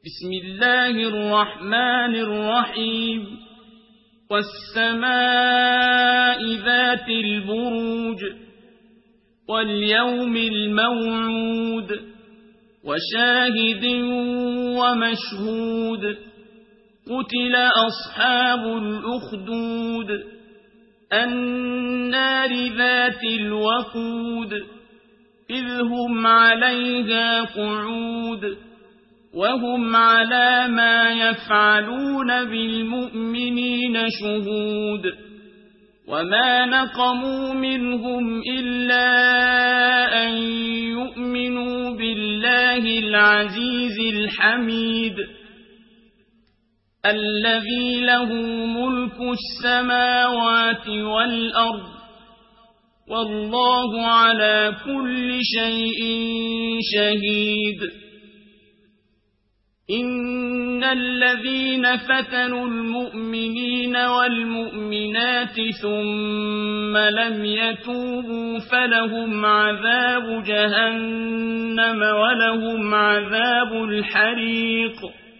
بسم الله الرحمن الرحيم والسماء ذات البروج واليوم الموعود وشاهد ومشهود قتل أصحاب الأخدود النار ذات الوقود إذ هم عليها قعود وهم على ما يفعلون بالمؤمنين شهود وما نقموا منهم إلا أن يؤمنوا بالله العزيز الحميد الذي له ملك السماوات والأرض والله على كل شيء شهيد إن الذين فتنوا المؤمنين والمؤمنات ثم لم يتوبوا فلهم عذاب جهنم ولهم عذاب الحريق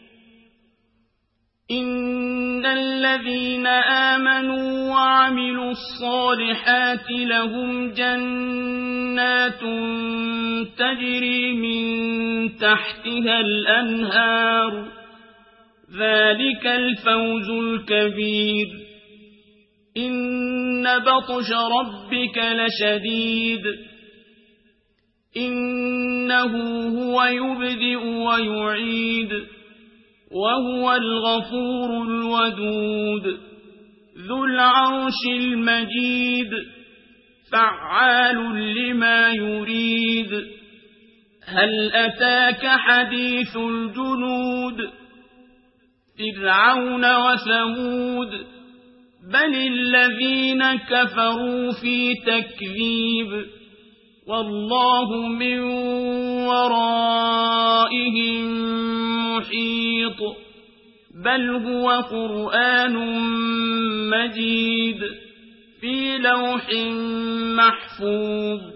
إن الذين آمنوا وعملوا الصالحات لهم جنات تجري من تحتها الأنهار ذلك الفوز الكبير إن بطش ربك لشديد إنه هو يبدئ ويعيد وهو الغفور الودود ذو العرش المجيد فعال لما يريد هل أتاك حديث الجنود فرعون وثمود بل الذين كفروا في تكذيب والله من ورائهم محيط بل هو قرآن مجيد في لوح محفوظ